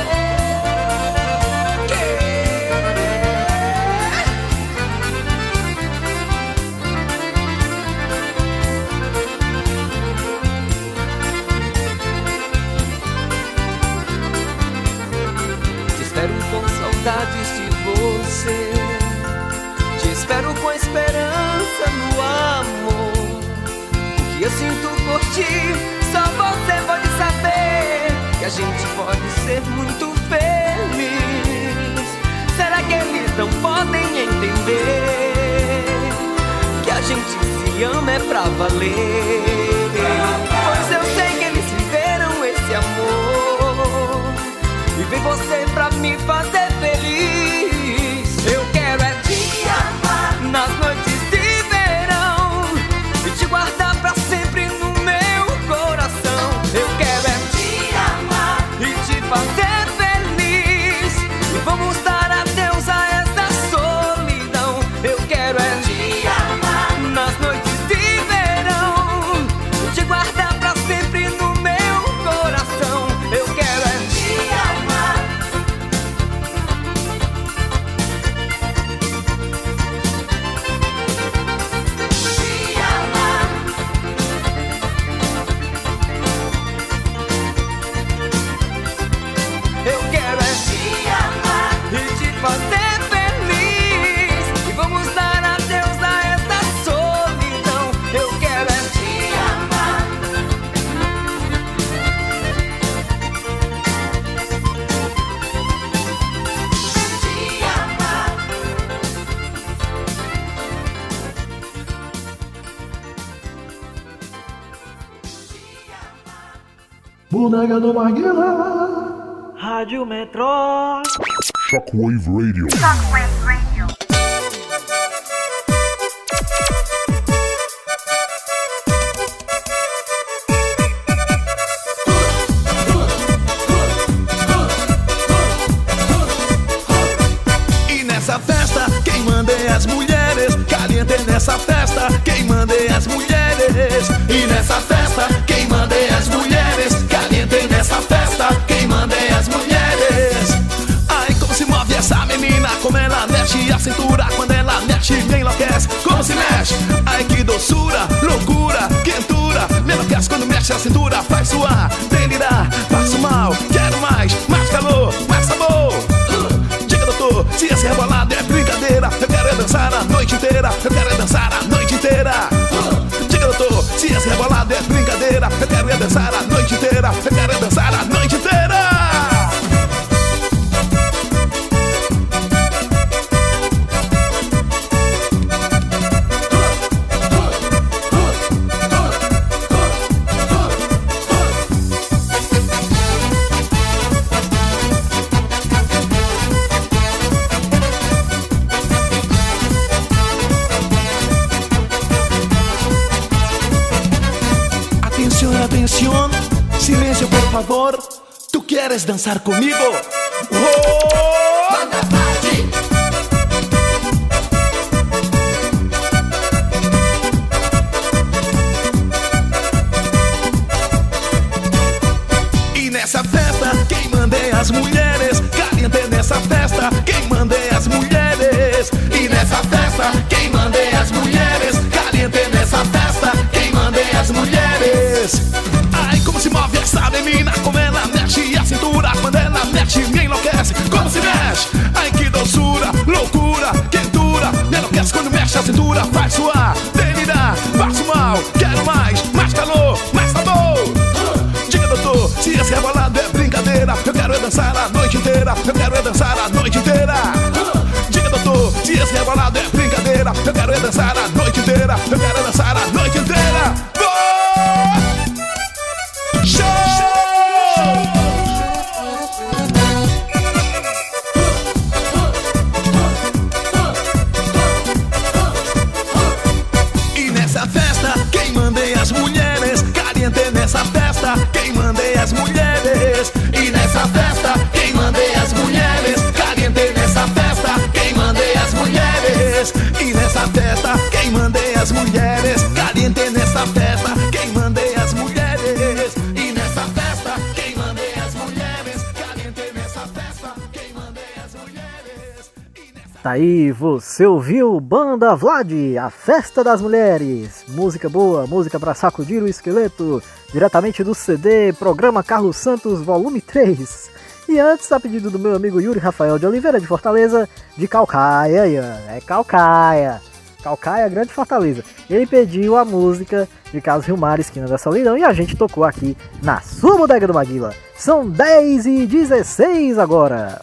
[SPEAKER 11] Te espero com saudades de você. Te espero com esperança no amor. O que eu sinto por ti, só você pode saber. Que a gente pode ser muito feliz. Será que eles não podem entender? Que a gente se ama é pra valer. Pois eu sei que eles viveram esse amor. E vem você pra me fazer feliz. Eu quero é te amar nas noites de verão e te guardar pra sempre no meu coração. Eu quero é te amar e te fazer feliz. E vamos dar adeus a essa solidão. Eu quero é te amar nas noites de verão e te guardar pra sempre no meu coração. Eu quero é te amar. Te amar. Eu quero é te amar e te fazer feliz. E vamos dar adeus a esta solidão. Eu quero é te amar. Te amar.
[SPEAKER 12] Bodega do Maguila,
[SPEAKER 6] Rádio Metrô.
[SPEAKER 4] Shockwave Radio.
[SPEAKER 10] Shockwave Radio.
[SPEAKER 13] E nessa festa, quem manda é as mulheres. Caliente nessa festa, quem manda é as mulheres. E nessa festa, quem manda é as mulheres. Caliente nessa festa, quem manda é as mulheres. Ai, como se move essa menina, como ela mexe a cintura. Quando ela mexe, me enlouquece, como se mexe. Ai, que doçura, loucura, quentura. Me enlouquece quando mexe a cintura. Faz suar, delirar, passo mal. Quero mais calor, mais sabor. Diga, doutor, se esse rebolado é brincadeira. Eu quero é dançar a noite inteira. Eu quero é dançar a noite inteira. Diga, doutor, se esse rebolado é brincadeira. Eu quero é dançar a noite inteira. Eu quero é dançar a noite inteira. Atención, silencio por favor. ¿Tú quieres danzar conmigo? ¡Oh! nessa festa, quem manda é as mulheres. E nessa festa, quem manda é as mulheres. Caliente nessa festa, quem manda é as mulheres. Ai, como se move essa menina, como ela mexe a cintura. Quando ela mexe, me enlouquece, como se mexe. Ai, que doçura, loucura, quentura. Me enlouquece quando mexe a cintura. Faz suar, delira, passo mal. Quero mais calor, mais sabor. Diga, doutor, se esse rebolado é brincadeira. Eu quero é dançar a noite inteira. Eu quero é dançar a noite inteira. Diga, doutor, se esse rebolado é brincadeira. Eu quero é dançar a noite inteira. Eu quero é dançar a noite inteira. Show! E nessa festa, quem manda é as mulheres. Caliente nessa festa, quem manda é as mulheres. E nessa festa, quem manda é as mulheres. Caliente nessa festa, quem manda é as mulheres. E nessa festa, quem manda é as mulheres. Caliente nessa festa, quem manda é as mulheres. E nessa festa, quem manda é as mulheres. Caliente nessa festa, quem manda é as mulheres.
[SPEAKER 1] Tá aí, você ouviu Banda Vlad, a festa das mulheres. Música boa, música pra sacudir o esqueleto, diretamente do CD Programa Carlos Santos, volume 3. E antes, a pedido do meu amigo Yuri Rafael de Oliveira, de Fortaleza, de Calcaia, é Calcaia, grande Fortaleza. Ele pediu a música de Carlos Hilmar, Esquina da Solidão, e a gente tocou aqui na sua Bodega do Maguila. São 10h16 agora.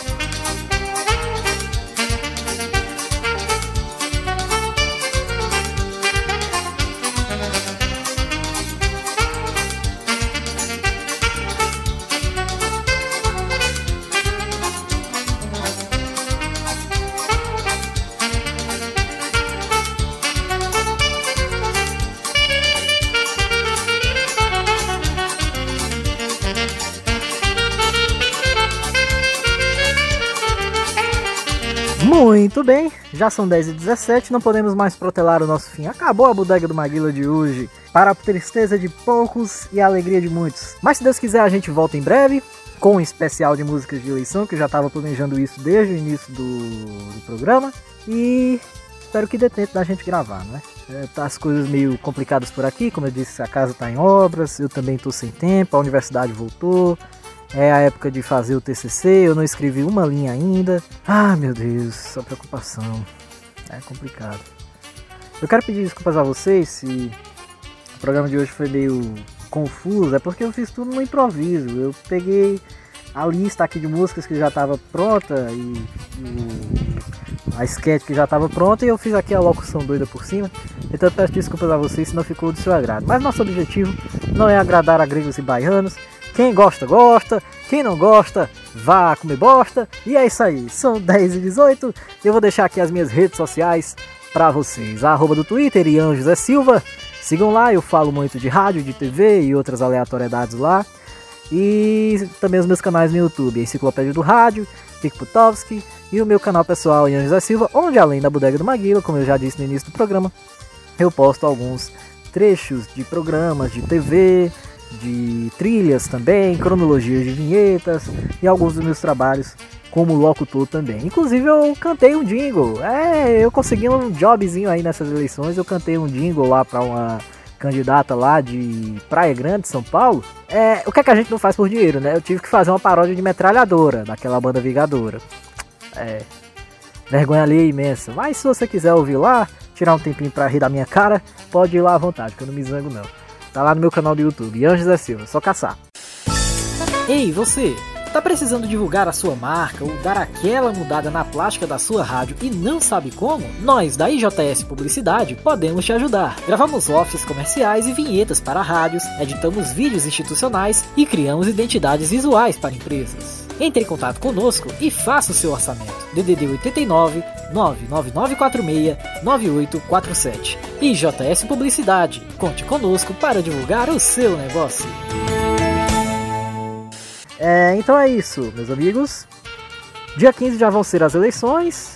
[SPEAKER 1] Muito bem, já são 10h17, não podemos mais protelar o nosso fim. Acabou a Bodega do Maguila de hoje, para a tristeza de poucos e a alegria de muitos. Mas se Deus quiser, a gente volta em breve, com um especial de músicas de eleição, que eu já estava planejando isso desde o início do programa. E espero que dê tempo da gente gravar, né? Tá as coisas meio complicadas por aqui, como eu disse, a casa está em obras, eu também estou sem tempo, a universidade voltou. É a época de fazer o TCC, eu não escrevi uma linha ainda. Ah, meu Deus, só preocupação. É complicado. Eu quero pedir desculpas a vocês se o programa de hoje foi meio confuso. É porque eu fiz tudo no improviso. Eu peguei a lista aqui de músicas que já estava pronta e a sketch que já estava pronta, e eu fiz aqui a locução doida por cima. Então eu peço desculpas a vocês se não ficou do seu agrado. Mas nosso objetivo não é agradar a gregos e baianos. Quem gosta, gosta. Quem não gosta, vá comer bosta. E é isso aí, são 10h18. Eu vou deixar aqui as minhas redes sociais para vocês. A @ do Twitter, Ian José Silva. Sigam lá, eu falo muito de rádio, de TV e outras aleatoriedades lá. E também os meus canais no YouTube, Enciclopédia do Rádio, Pico Putovski e o meu canal pessoal, Ian José Silva, onde além da Bodega do Maguila, como eu já disse no início do programa, eu posto alguns trechos de programas de TV, de trilhas também, cronologias de vinhetas e alguns dos meus trabalhos como locutor também. Inclusive eu cantei um jingle, eu consegui um jobzinho aí nessas eleições, eu cantei um jingle lá para uma candidata lá de Praia Grande, São Paulo. O que é que a gente não faz por dinheiro, né? Eu tive que fazer uma paródia de Metralhadora, daquela banda Vingadora. Vergonha ali imensa. Mas se você quiser ouvir lá, tirar um tempinho pra rir da minha cara, pode ir lá à vontade, que eu não me zango não. Tá lá no meu canal do YouTube, Ian José Silva, só caçar. Ei, você! Tá precisando divulgar a sua marca ou dar aquela mudada na plástica da sua rádio e não sabe como? Nós da IJS Publicidade podemos te ajudar. Gravamos offices comerciais e vinhetas para rádios, editamos vídeos institucionais e criamos identidades visuais para empresas. Entre em contato conosco e faça o seu orçamento. DDD 89 99946 9847. IJS Publicidade. Conte conosco para divulgar o seu negócio. Então é isso, meus amigos. Dia 15 já vão ser as eleições.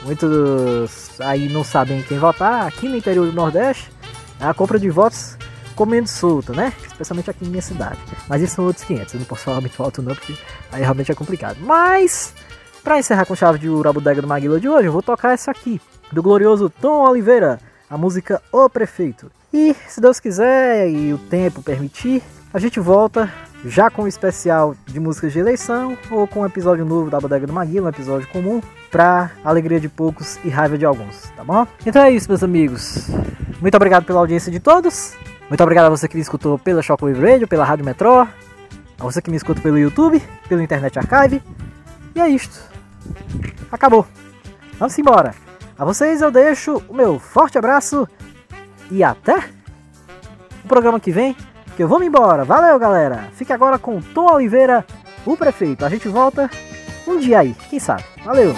[SPEAKER 1] Muitos aí não sabem quem votar. Aqui no interior do Nordeste, a compra de votos comendo solta, né? Especialmente aqui em minha cidade. Mas isso são outros 500, eu não posso falar muito alto não, porque aí realmente é complicado. Mas, pra encerrar com chave de ouro a bodega do Maguila de hoje, eu vou tocar essa aqui, do glorioso Tom Oliveira, a música O Prefeito. E, se Deus quiser e o tempo permitir, a gente volta já com um especial de músicas de eleição ou com um episódio novo da Bodega do Maguila, um episódio comum, pra alegria de poucos e raiva de alguns, tá bom? Então é isso, meus amigos. Muito obrigado pela audiência de todos. Muito obrigado a você que me escutou pela Shockwave Radio, pela Rádio Metrô, a você que me escuta pelo YouTube, pelo Internet Archive. E é isto. Acabou. Vamos embora. A vocês eu deixo o meu forte abraço e até o programa que vem, que eu vou me embora. Valeu, galera. Fique agora com Tom Oliveira, o Prefeito. A gente volta um dia aí, quem sabe. Valeu.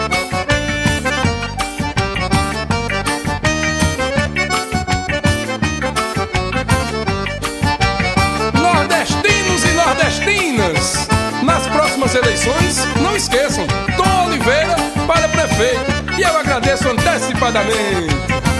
[SPEAKER 14] Nordestinos e nordestinas, nas próximas eleições, não esqueçam, Tom Oliveira para prefeito. E eu agradeço antecipadamente.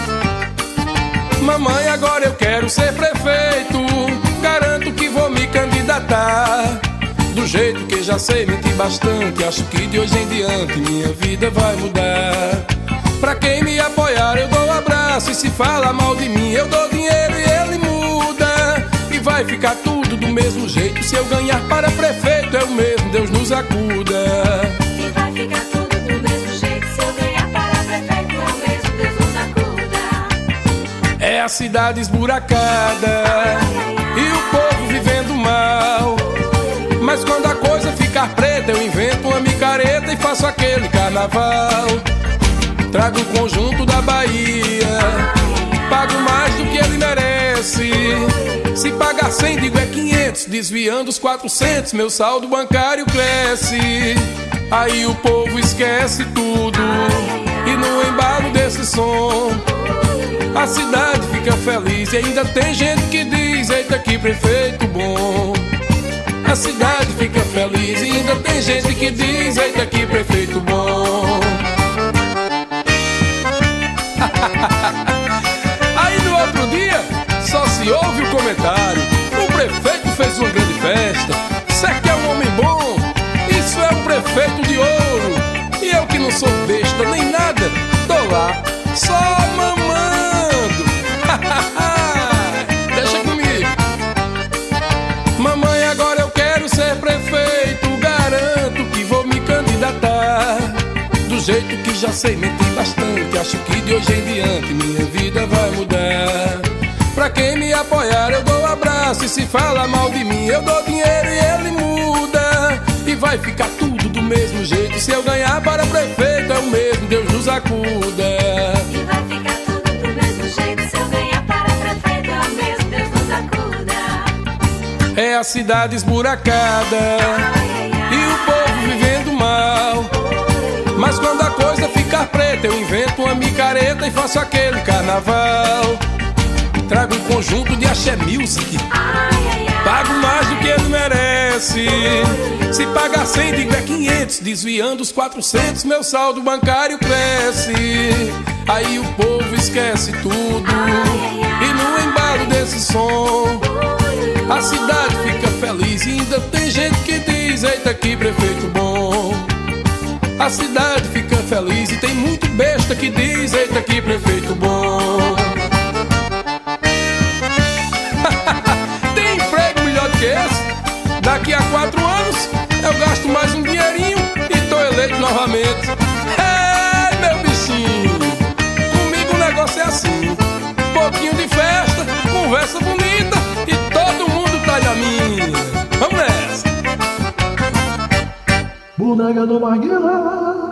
[SPEAKER 14] Mamãe, agora eu quero ser prefeito. Garanto que vou me candidatar. Do jeito que já sei mentir bastante, acho que de hoje em diante minha vida vai mudar. Pra quem me apoiar eu dou abraço, e se fala mal de mim eu dou dinheiro e ele muda. E vai ficar tudo do mesmo jeito, se eu ganhar para prefeito é o mesmo, Deus nos acuda.
[SPEAKER 3] E vai ficar tudo do mesmo jeito, se eu ganhar para prefeito é o mesmo, Deus nos acuda.
[SPEAKER 14] É a cidade esburacada e o povo vivendo mal. Mas quando a coisa ficar preta eu invento uma micareta e faço aquele carnaval. Trago o conjunto da Bahia, pago mais do que ele merece. Se pagar 100 digo é 500, desviando os 400 meu saldo bancário cresce. Aí o povo esquece tudo e no embalo desse som a cidade fica feliz. E ainda tem gente que diz, eita que prefeito bom. A cidade fica feliz e ainda tem gente que diz, eita que prefeito bom. Aí no outro dia só se ouve o comentário, o prefeito fez uma grande festa. Cê que é um homem bom, isso é um prefeito de ouro. E eu que não sou besta nem nada, tô lá só mamando. Deixa comigo. Mamãe, agora eu quero ser prefeito. Garanto que vou me candidatar. Do jeito que já sei mentir bastante, acho que de hoje em diante minha vida vai mudar. Pra quem me apoiar eu dou abraço, e se fala mal de mim eu dou dinheiro e ele muda. E vai ficar tudo do mesmo jeito, se eu ganhar para prefeito é o mesmo, Deus nos acuda.
[SPEAKER 3] E vai ficar tudo do mesmo jeito, se eu ganhar para prefeito é o mesmo, Deus nos acuda.
[SPEAKER 14] É a cidade esburacada e o povo vivendo mal. Mas quando a coisa ficar preta eu invento uma micareta e faço aquele carnaval. Trago um conjunto de axé music, pago mais do que ele merece. Se pagar 100 digo é 500, desviando os 400 meu saldo bancário cresce. Aí o povo esquece tudo e no embalo desse som a cidade fica feliz. E ainda tem gente que diz, eita que prefeito bom. A cidade fica feliz e tem muito besta que diz, eita que prefeito bom. Tem emprego melhor do que esse? Daqui a 4 anos eu gasto mais um dinheirinho e tô eleito novamente. Ei, meu bichinho, comigo o negócio é assim: pouquinho de festa, conversa bonita e todo mundo tá na minha. Vamos nessa.
[SPEAKER 12] Bodega do Maguila.